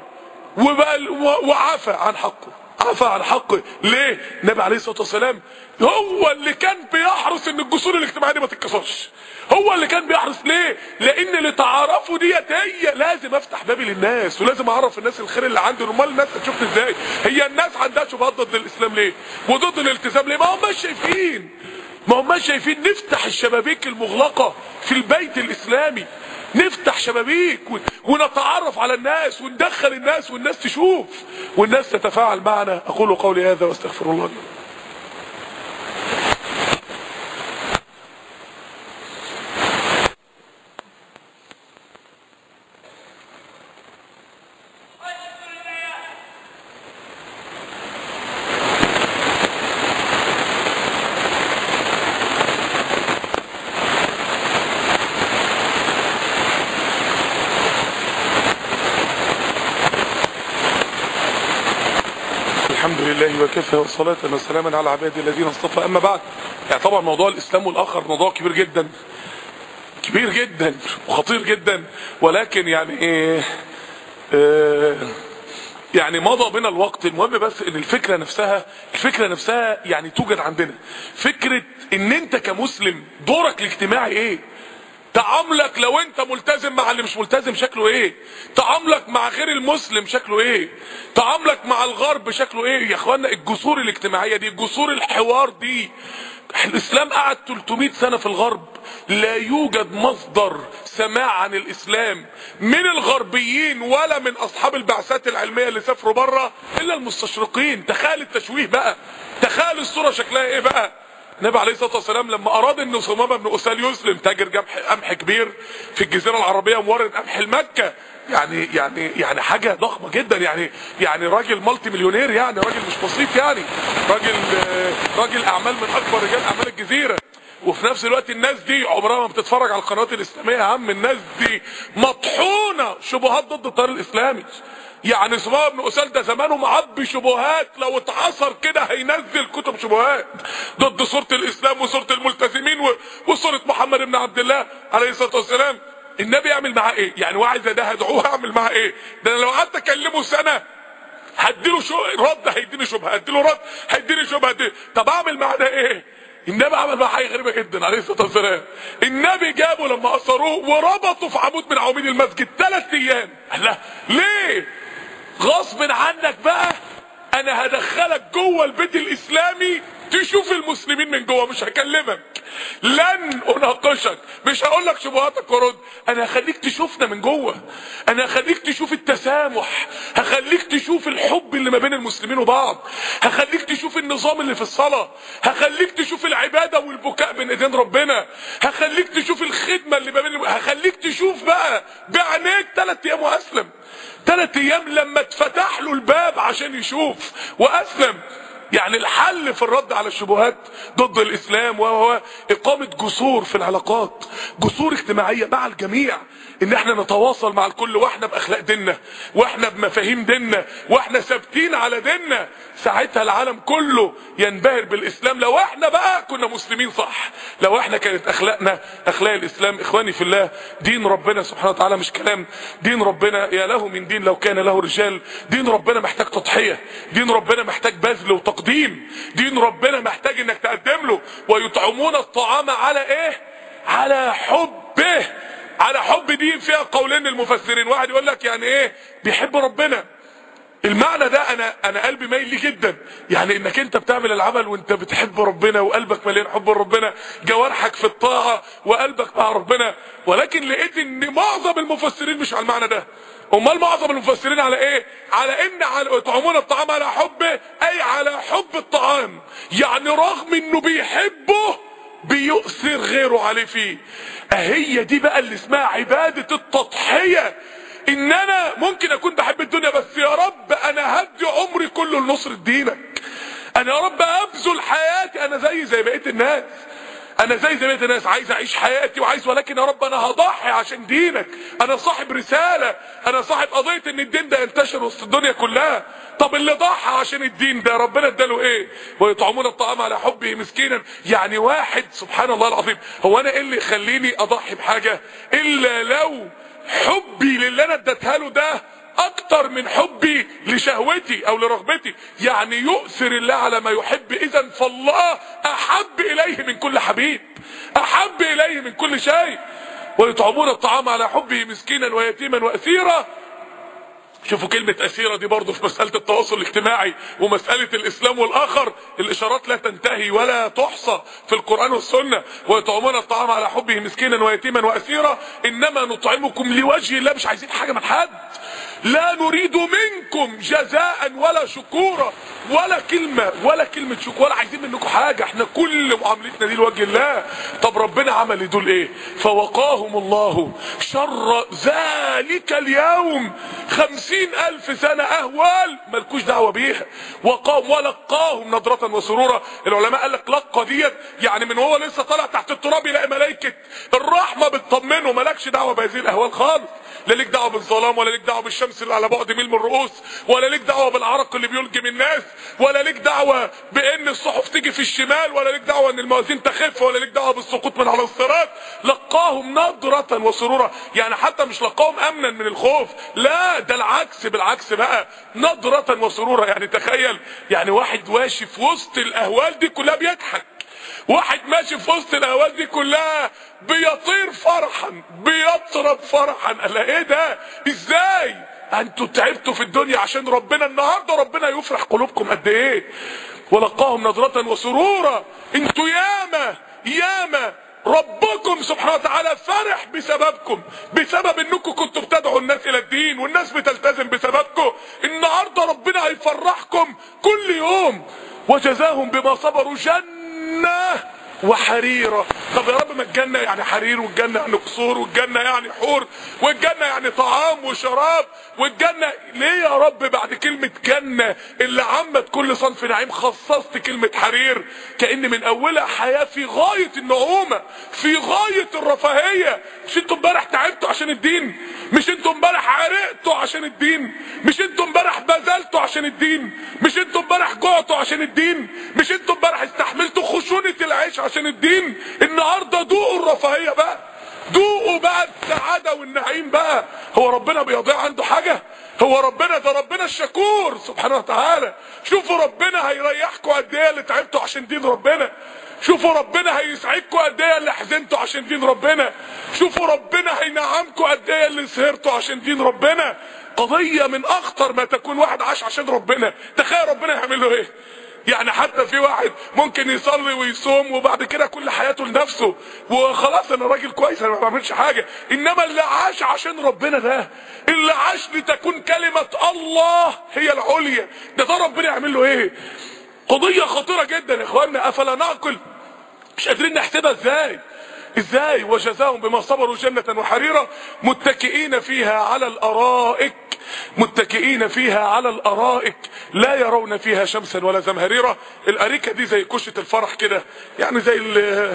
وعفى عن حقه، عفى عن حقه. ليه؟ النبي عليه الصلاة والسلام هو اللي كان بيحرص ان الجسور الاجتماعية دي ما تتكسرش، هو اللي كان بيحرص. ليه؟ لان اللي تعرفوا ديت هي لازم افتح بابي للناس ولازم اعرف الناس الخير اللي عندي. امال الناس هتشوفني ازاي؟ هي الناس عندها شبهات ضد الاسلام ليه؟ وضد الالتزام ليه؟ ما هماش شايفين، ما هماش شايفين. نفتح الشبابيك المغلقة في البيت الاسلامي، نفتح شبابيك ونتعرف على الناس وندخل الناس والناس تشوف والناس تتفاعل معنا. اقول قولي هذا واستغفر الله لي. الحمد لله وكفى وصلاة وسلاما على عباده الذين اصطفى. اما بعد، يعني طبعا موضوع الاسلام والاخر موضوع كبير جدا كبير جدا وخطير جدا، ولكن يعني ايه اه يعني مضى بنا الوقت. المهم بس ان الفكرة نفسها الفكرة نفسها يعني توجد عندنا فكرة ان انت كمسلم دورك الاجتماعي ايه، تعاملك لو انت ملتزم مع اللي مش ملتزم شكله ايه، تعاملك مع غير المسلم شكله ايه، تعاملك مع الغرب شكله ايه. يا اخوانا الجسور الاجتماعية دي، جسور الحوار دي، الاسلام قعد ثلاثمائة سنة في الغرب لا يوجد مصدر سماع عن الاسلام من الغربيين ولا من اصحاب البعثات العلمية اللي سافروا بره الا المستشرقين. تخيل التشويه بقى، تخيل الصورة شكلها ايه بقى. النبي عليه الصلاه والسلام لما اراد ان ثمامه بن اسال يسلم، تاجر قمح كبير في الجزيره العربيه ومورد قمح لمكه، يعني يعني يعني حاجه ضخمه جدا، يعني يعني راجل مالتي مليونير، يعني راجل مش بسيط، يعني راجل راجل اعمال من اكبر رجال اعمال الجزيره. وفي نفس الوقت الناس دي عمرها ما بتتفرج على القنوات الاسلاميه يا عم، الناس دي مطحونه شبهات ضد التيار الاسلامي. يعني ثمامه بن اسال ده زمانه معبي شبهات، لو اتعصر كده هينزل كتب شبهات ضد صوره الاسلام وصوره الملتزمين وصوره محمد بن عبد الله عليه الصلاه والسلام. النبي يعمل معاه ايه؟ يعني واحد زي ده هدعوه اعمل معاه ايه؟ ده انا لو قعدت اكلمه سنه هديله شو رد هيديني شبهه، هديله رد هيديني شبهه دي. طب اعمل معاه ده ايه؟ النبي عمل معاه حاجه غريبه جدا عليه الصلاه والسلام. النبي جابه لما اثروه وربطه في عمود من عواميد المسجد ثلاث ايام. قال له ليه؟ غصب عنك بقى انا هدخلك جوه البيت الاسلامي تشوف المسلمين من جوه، مش هكلمك، لن اناقشك، مش هقول لك شبهاتك ورد، انا هخليك تشوفنا من جوه، انا هخليك تشوف التسامح، هخليك تشوف الحب اللي ما بين المسلمين وبعض، هخليك تشوف النظام اللي في الصلاه، هخليك تشوف العباده والبكاء بين ايدين ربنا، هخليك تشوف الخدمه اللي ما بين، هخليك تشوف بقى بعينيك ثلاث ايام واسلم. ثلاث ايام لما اتفتح له الباب عشان يشوف واسلم. يعني الحل في الرد على الشبهات ضد الاسلام وهو اقامة جسور في العلاقات، جسور اجتماعية مع الجميع، ان احنا نتواصل مع الكل واحنا باخلاق ديننا واحنا بمفاهيم ديننا واحنا ثابتين على ديننا. ساعتها العالم كله ينبهر بالاسلام لو احنا بقى كنا مسلمين صح، لو احنا كانت اخلاقنا اخلاق الاسلام. اخواني في الله، دين ربنا سبحانه وتعالى مش كلام، دين ربنا يا له من دين لو كان له رجال. دين ربنا محتاج تضحية، دين ربنا محتاج بذل وتقديم، دين ربنا محتاج انك تقدم له. ويطعمون الطعام على ايه؟ على حبه. على حب دي فيها قولين المفسرين، واحد يقول لك يعني ايه بيحب ربنا، المعنى ده انا انا قلبي مايل ليه جدا، يعني انك انت بتعمل العمل وانت بتحب ربنا وقلبك مليان حب ربنا، جوارحك في الطاعه وقلبك مع ربنا. ولكن لقيت ان معظم المفسرين مش على المعنى ده. امال معظم المفسرين على ايه؟ على ان على يطعمون الطعام على حبه، اي على حب الطعام، يعني رغم انه بيحبه بيؤثر غيره عليه فيه. اهي دي بقى اللي اسمها عبادة التضحية، ان انا ممكن اكون بحب الدنيا بس يا رب انا هدي عمري كله لنصرة دينك، انا يا رب ابذل حياتي، انا زي زي بقية الناس، انا زي زي بقية الناس عايز اعيش حياتي وعايز، ولكن يا رب انا هضحي عشان دينك، انا صاحب رسالة، انا صاحب قضية ان الدين ده ينتشر وسط الدنيا كلها. طب اللي ضحى عشان الدين ده ربنا اداله ايه؟ ويطعمون الطعام على حبه مسكينا. يعني واحد سبحان الله العظيم، هو انا ايه اللي يخليني اضحي بحاجة الا لو حبي للي انا اديتها له ده اكتر من حبي لشهوتي او لرغبتي، يعني يؤثر الله على ما يحب. اذا فالله احب اليه من كل حبيب، احب اليه من كل شيء. ويطعمون الطعام على حبه مسكينا ويتيما واسيرا. شوفوا كلمة أسيرة دي برضو في مسألة التواصل الاجتماعي ومسألة الإسلام والآخر، الإشارات لا تنتهي ولا تحصى في القرآن والسنة. ويطعمون الطعام على حبه مسكينا ويتيما وأسيرا إنما نطعمكم لوجه الله، مش عايزين حاجة من حد، لا نريد منكم جزاء ولا شكورا، ولا كلمة ولا كلمة شكور، ولا عايزين منكم حاجة، احنا كل معاملتنا دي لوجه الله. طب ربنا عمل دول ايه؟ فوقاهم الله شر ذلك اليوم، خمسين الف سنة اهوال ملكوش دعوة بيها. وقاهم ولقاهم نضرة وسرورا. العلماء قال لك لقى ديت يعني من هو لسه طالع تحت التراب يلاقي ملائكة الرحمة بتطمنه، مالكش دعوة بهذه الاهوال خالص، لا ليك دعوه بالظلام، ولا ليك دعوه بالشمس اللي على بعد ميل من الرؤوس، ولا ليك دعوه بالعرق اللي بيلجم الناس، ولا ليك دعوه بان الصحف تيجي في الشمال، ولا ليك دعوه ان الموازين تخف، ولا ليك دعوه بالسقوط من على الصراط. لقاهم نضرة وسرورا، يعني حتى مش لقاهم امنا من الخوف، لا ده العكس، بالعكس بقى نضرة وسرورا. يعني تخيل يعني واحد ماشي في وسط الاهوال دي كلها بيضحك، واحد ماشي في وسط الاهوال دي كلها بيطير فرحا بيطرب فرحا. قال ايه ده؟ ازاي انتوا تعبتوا في الدنيا عشان ربنا، النهارده ربنا يفرح قلوبكم قد ايه. ولقاهم نضرة وسرورا. انتوا ياما ياما ربكم سبحانه وتعالى فرح بسببكم، بسبب انكم كنتوا بتدعوا الناس الى الدين والناس بتلتزم بسببكم. النهارده ربنا هيفرحكم كل يوم. وجزاهم بما صبروا جنة جنة وحريرة. طب يا رب ما الجنة يعني حرير، والجنة يعني قصور، والجنة يعني حور، والجنة يعني طعام وشراب، والجنة ليه يا رب بعد كلمة جنة اللي عمت كل صنف نعيم خصصت كلمة حرير؟ كأن من اولها حياة في غاية النعومة، في غاية الرفاهية. مش انتوا امبارح تعبتوا عشان الدين؟ مش انتوا امبارح عرقتوا عشان الدين؟ مش انتوا امبارح بذلتوا عشان الدين؟ مش انتوا امبارح جوعتوا عشان الدين؟ مش انتوا امبارح استحملتوا خشونة العيش عشان الدين؟ النهارده دوقوا الرفاهية بقى، دوقوا بقى السعادة والنعيم بقى. هو ربنا بيضيع عنده حاجة؟ هو ربنا ده ربنا الشكور سبحانه وتعالى. شوفوا ربنا هيريحكم قد ايه اللي تعبتوا عشان دين ربنا. شوفوا ربنا هيسعدكم قد ايه اللي حزنتوا عشان دين ربنا. شوفوا ربنا هينعمكم قد ايه اللي سهرتوا عشان دين ربنا. قضية من اخطر ما تكون واحد عاش عشان ربنا. تخيل ربنا يعمل له ايه؟ يعني حتى في واحد ممكن يصلي ويصوم وبعد كده كل حياته لنفسه وخلاص انا راجل كويس انا ما بعملش حاجه، انما اللي عاش عشان ربنا ده، اللي عاش لتكون كلمه الله هي العليا، ده ده ربنا يعمل له ايه؟ قضيه خطيره جدا يا اخواننا. افلا نعقل؟ مش قادرين نحسبها ازاي؟ ازاي؟ وجزاهم بما صبروا جنة وحريرة متكئين فيها على الارائك، متكئين فيها على الارائك لا يرون فيها شمسا ولا زمهريرة. الاريكة دي زي كشة الفرح كده، يعني زي ال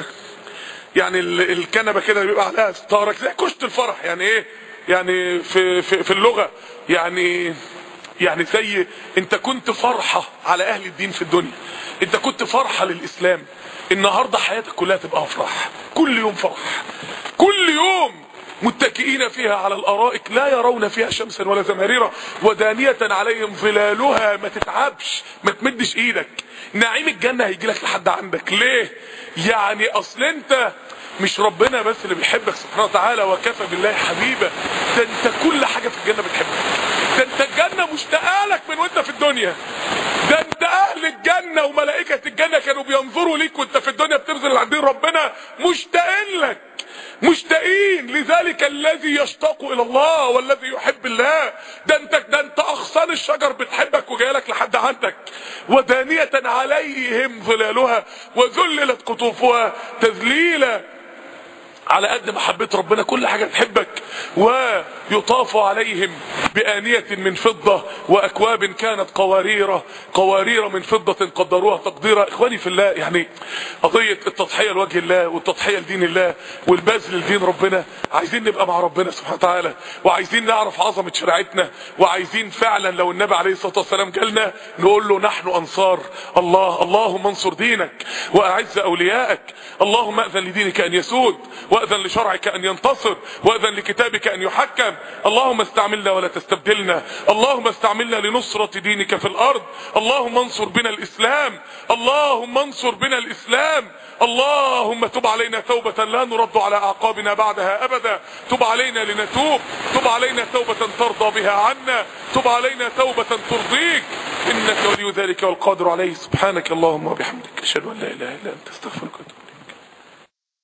يعني ال الكنبة كده بيبقى عليها ستارة زي كشة الفرح. يعني ايه؟ يعني في في, في اللغة يعني يعني زي انت كنت فرحة على اهل الدين في الدنيا، انت كنت فرحة للاسلام، النهاردة حياتك كلها تبقى افراح، كل يوم فرح، كل يوم. متكئين فيها على الارائك لا يرون فيها شمسا ولا زمهريرة ودانية عليهم ظلالها. ما تتعبش، ما تمدش ايدك، نعيم الجنة هيجي لك لحد عندك. ليه؟ يعني اصل انت مش ربنا بس اللي بيحبك سبحانه وتعالى وكفى بالله حبيبا، ده انت كل حاجة في الجنة بتحبك، ده انت الجنة مشتاقة لك من وانت في الدنيا، ده انت اهل الجنة وملائكة الجنة كانوا بينظروا ليك وانت في الدنيا بتبذل عن دين ربنا، مشتاقين لك، مشتاقين. لذلك الذي يشتاق الى الله والذي يحب الله، ده انت ده انت اغصان الشجر بتحبك وجايلك لحد عندك. ودانية عليهم ظلالها وذللت قطوفها تذليلا. على قد ما حبيت ربنا كل حاجة تحبك. ويطاف عليهم بآنية من فضة وأكواب كانت قوارير قوارير من فضة قدروها تقديرا. إخواني في الله، يعني قضية التضحية لوجه الله والتضحية لدين الله والبذل لدين ربنا، عايزين نبقى مع ربنا سبحانه وتعالى، وعايزين نعرف عظمة شريعتنا، وعايزين فعلا لو النبي عليه الصلاة والسلام جالنا نقول له نحن أنصار الله. اللهم انصر دينك وأعز أوليائك، اللهم أذن لدينك أن يسود، وأذن لشرعك أن ينتصر، وأذن لكتابك أن يحكم. اللهم استعملنا ولا تستبدلنا، اللهم استعملنا لنصرة دينك في الأرض. اللهم انصر بنا الإسلام، اللهم انصر بنا الإسلام. اللهم تب علينا توبة لا نرد على أعقابنا بعدها أبدا، تب علينا لنتوب، تب علينا توبة ترضى بها عنا، تب علينا توبة ترضيك، إنك ولي ذلك والقادر عليه. سبحانك اللهم وبحمدك، أشهد أن لا إله إلا أنت، استغفرك.